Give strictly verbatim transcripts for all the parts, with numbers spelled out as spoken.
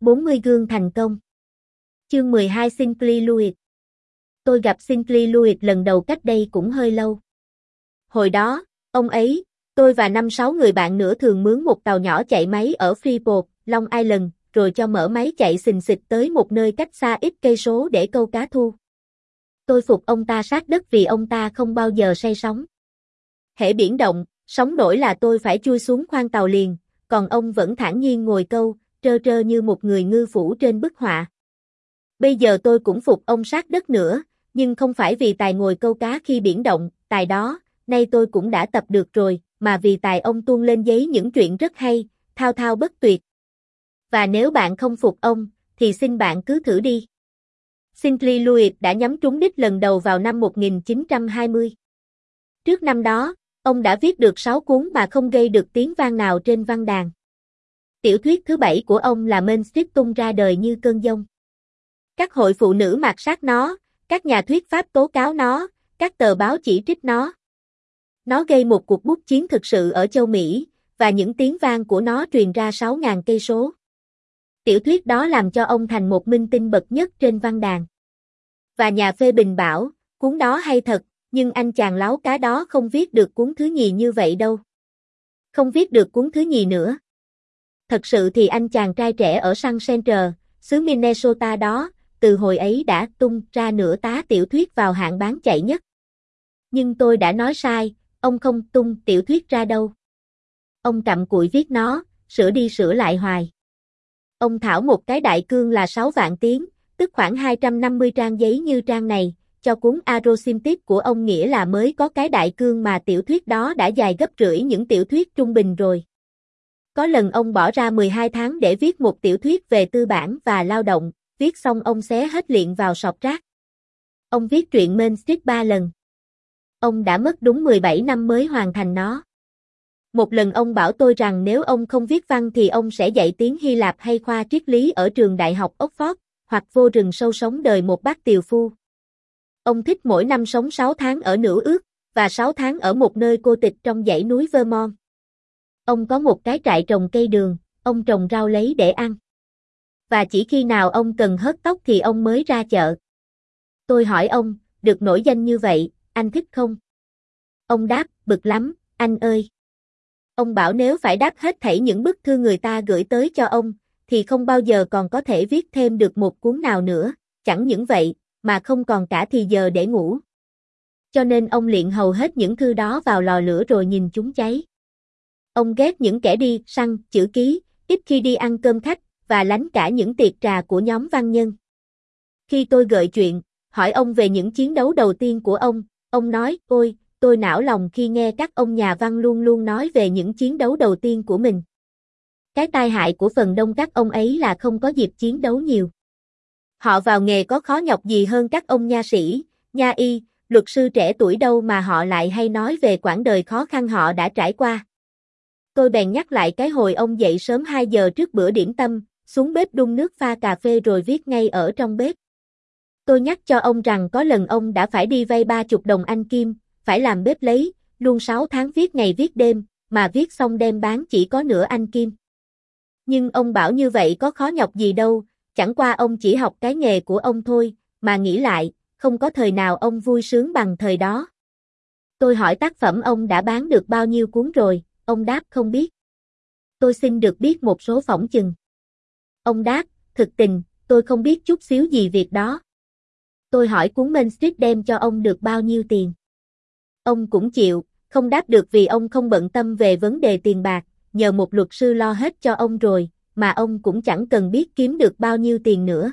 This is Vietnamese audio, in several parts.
bốn mươi gương thành công. Chương mười hai Sinclair Lewis. Tôi gặp Sinclair Lewis lần đầu cách đây cũng hơi lâu. Hồi đó, ông ấy, tôi và năm sáu người bạn nữa thường mướn một tàu nhỏ chạy máy ở Freeport, Long Island, rồi cho mở máy chạy xình xịch tới một nơi cách xa ít cây số để câu cá thu. Tôi phục ông ta sát đất vì ông ta không bao giờ say sóng. Hễ biển động, sóng nổi là tôi phải chui xuống khoang tàu liền, còn ông vẫn thản nhiên ngồi câu, trơ trơ như một người ngư phủ trên bức họa. Bây giờ tôi cũng phục ông sát đất nữa, nhưng không phải vì tài ngồi câu cá khi biển động, tài đó, nay tôi cũng đã tập được rồi, mà vì tài ông tuôn lên giấy những chuyện rất hay, thao thao bất tuyệt. Và nếu bạn không phục ông, thì xin bạn cứ thử đi. Sinclair Lewis đã nhắm trúng đích lần đầu vào năm một nghìn chín trăm hai mươi. Trước năm đó, ông đã viết được sáu cuốn mà không gây được tiếng vang nào trên văn đàn. Tiểu thuyết thứ bảy của ông là Main Street tung ra đời như cơn giông. Các hội phụ nữ mạt sát nó, các nhà thuyết pháp tố cáo nó, các tờ báo chỉ trích nó. Nó gây một cuộc bút chiến thực sự ở châu Mỹ, và những tiếng vang của nó truyền ra sáu nghìn cây số. Tiểu thuyết đó làm cho ông thành một minh tinh bậc nhất trên văn đàn. Và nhà phê bình bảo, cuốn đó hay thật, nhưng anh chàng láo cá đó không viết được cuốn thứ nhì như vậy đâu. Không viết được cuốn thứ nhì nữa. Thật sự thì anh chàng trai trẻ ở Sun Center, xứ Minnesota đó, từ hồi ấy đã tung ra nửa tá tiểu thuyết vào hạng bán chạy nhất. Nhưng tôi đã nói sai, ông không tung tiểu thuyết ra đâu. Ông cặm cụi viết nó, sửa đi sửa lại hoài. Ông thảo một cái đại cương là sáu vạn tiếng, tức khoảng hai trăm năm mươi trang giấy như trang này, cho cuốn Arosimtip của ông, nghĩa là mới có cái đại cương mà tiểu thuyết đó đã dài gấp rưỡi những tiểu thuyết trung bình rồi. Có lần ông bỏ ra mười hai tháng để viết một tiểu thuyết về tư bản và lao động, viết xong ông xé hết liệng vào sọt rác. Ông viết truyện Main Street ba lần. Ông đã mất đúng mười bảy năm mới hoàn thành nó. Một lần ông bảo tôi rằng nếu ông không viết văn thì ông sẽ dạy tiếng Hy Lạp hay khoa triết lý ở trường đại học Oxford, hoặc vô rừng sâu sống đời một bác tiều phu. Ông thích mỗi năm sống sáu tháng ở Nữ Ước, và sáu tháng ở một nơi cô tịch trong dãy núi Vermont. Ông có một cái trại trồng cây đường, ông trồng rau lấy để ăn. Và chỉ khi nào ông cần hớt tóc thì ông mới ra chợ. Tôi hỏi ông, được nổi danh như vậy, anh thích không? Ông đáp, bực lắm, anh ơi. Ông bảo nếu phải đáp hết thảy những bức thư người ta gửi tới cho ông, thì không bao giờ còn có thể viết thêm được một cuốn nào nữa, chẳng những vậy, mà không còn cả thì giờ để ngủ. Cho nên ông liệng hầu hết những thư đó vào lò lửa rồi nhìn chúng cháy. Ông ghét những kẻ đi săn, chữ ký, ít khi đi ăn cơm khách, và lánh cả những tiệc trà của nhóm văn nhân. Khi tôi gợi chuyện, hỏi ông về những chiến đấu đầu tiên của ông, ông nói, ôi, tôi não lòng khi nghe các ông nhà văn luôn luôn nói về những chiến đấu đầu tiên của mình. Cái tai hại của phần đông các ông ấy là không có dịp chiến đấu nhiều. Họ vào nghề có khó nhọc gì hơn các ông nha sĩ, nha y, luật sư trẻ tuổi đâu mà họ lại hay nói về quãng đời khó khăn họ đã trải qua. Tôi bèn nhắc lại cái hồi ông dậy sớm hai giờ trước bữa điểm tâm, xuống bếp đun nước pha cà phê rồi viết ngay ở trong bếp. Tôi nhắc cho ông rằng có lần ông đã phải đi vay ba chục đồng anh Kim, phải làm bếp lấy, luôn sáu tháng viết ngày viết đêm, mà viết xong đem bán chỉ có nửa anh Kim. Nhưng ông bảo như vậy có khó nhọc gì đâu, chẳng qua ông chỉ học cái nghề của ông thôi, mà nghĩ lại, không có thời nào ông vui sướng bằng thời đó. Tôi hỏi tác phẩm ông đã bán được bao nhiêu cuốn rồi, ông đáp không biết. Tôi xin được biết một số phỏng chừng. Ông đáp, thực tình, tôi không biết chút xíu gì việc đó. Tôi hỏi cuốn Main Street đem cho ông được bao nhiêu tiền. Ông cũng chịu, không đáp được vì ông không bận tâm về vấn đề tiền bạc, nhờ một luật sư lo hết cho ông rồi, mà ông cũng chẳng cần biết kiếm được bao nhiêu tiền nữa.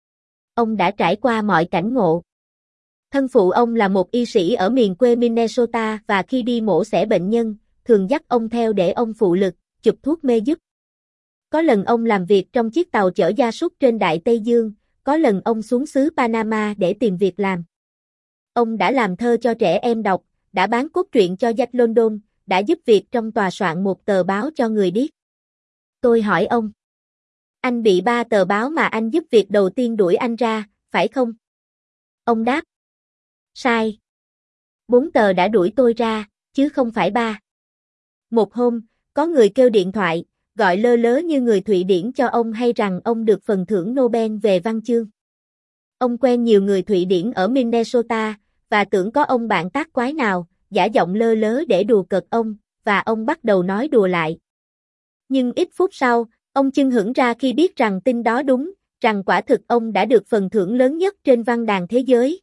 Ông đã trải qua mọi cảnh ngộ. Thân phụ ông là một y sĩ ở miền quê Minnesota và khi đi mổ xẻ bệnh nhân, thường dắt ông theo để ông phụ lực, chụp thuốc mê giúp. Có lần ông làm việc trong chiếc tàu chở gia súc trên Đại Tây Dương, có lần ông xuống xứ Panama để tìm việc làm. Ông đã làm thơ cho trẻ em đọc, đã bán cốt truyện cho Jack London, đã giúp việc trong tòa soạn một tờ báo cho người điếc. Tôi hỏi ông, anh bị ba tờ báo mà anh giúp việc đầu tiên đuổi anh ra, phải không? Ông đáp, sai. Bốn tờ đã đuổi tôi ra, chứ không phải ba. Một hôm, có người kêu điện thoại, gọi lơ lớ như người Thụy Điển cho ông hay rằng ông được phần thưởng Nobel về văn chương. Ông quen nhiều người Thụy Điển ở Minnesota, và tưởng có ông bạn tác quái nào, giả giọng lơ lớ để đùa cợt ông, và ông bắt đầu nói đùa lại. Nhưng ít phút sau, ông chưng hửng ra khi biết rằng tin đó đúng, rằng quả thực ông đã được phần thưởng lớn nhất trên văn đàn thế giới,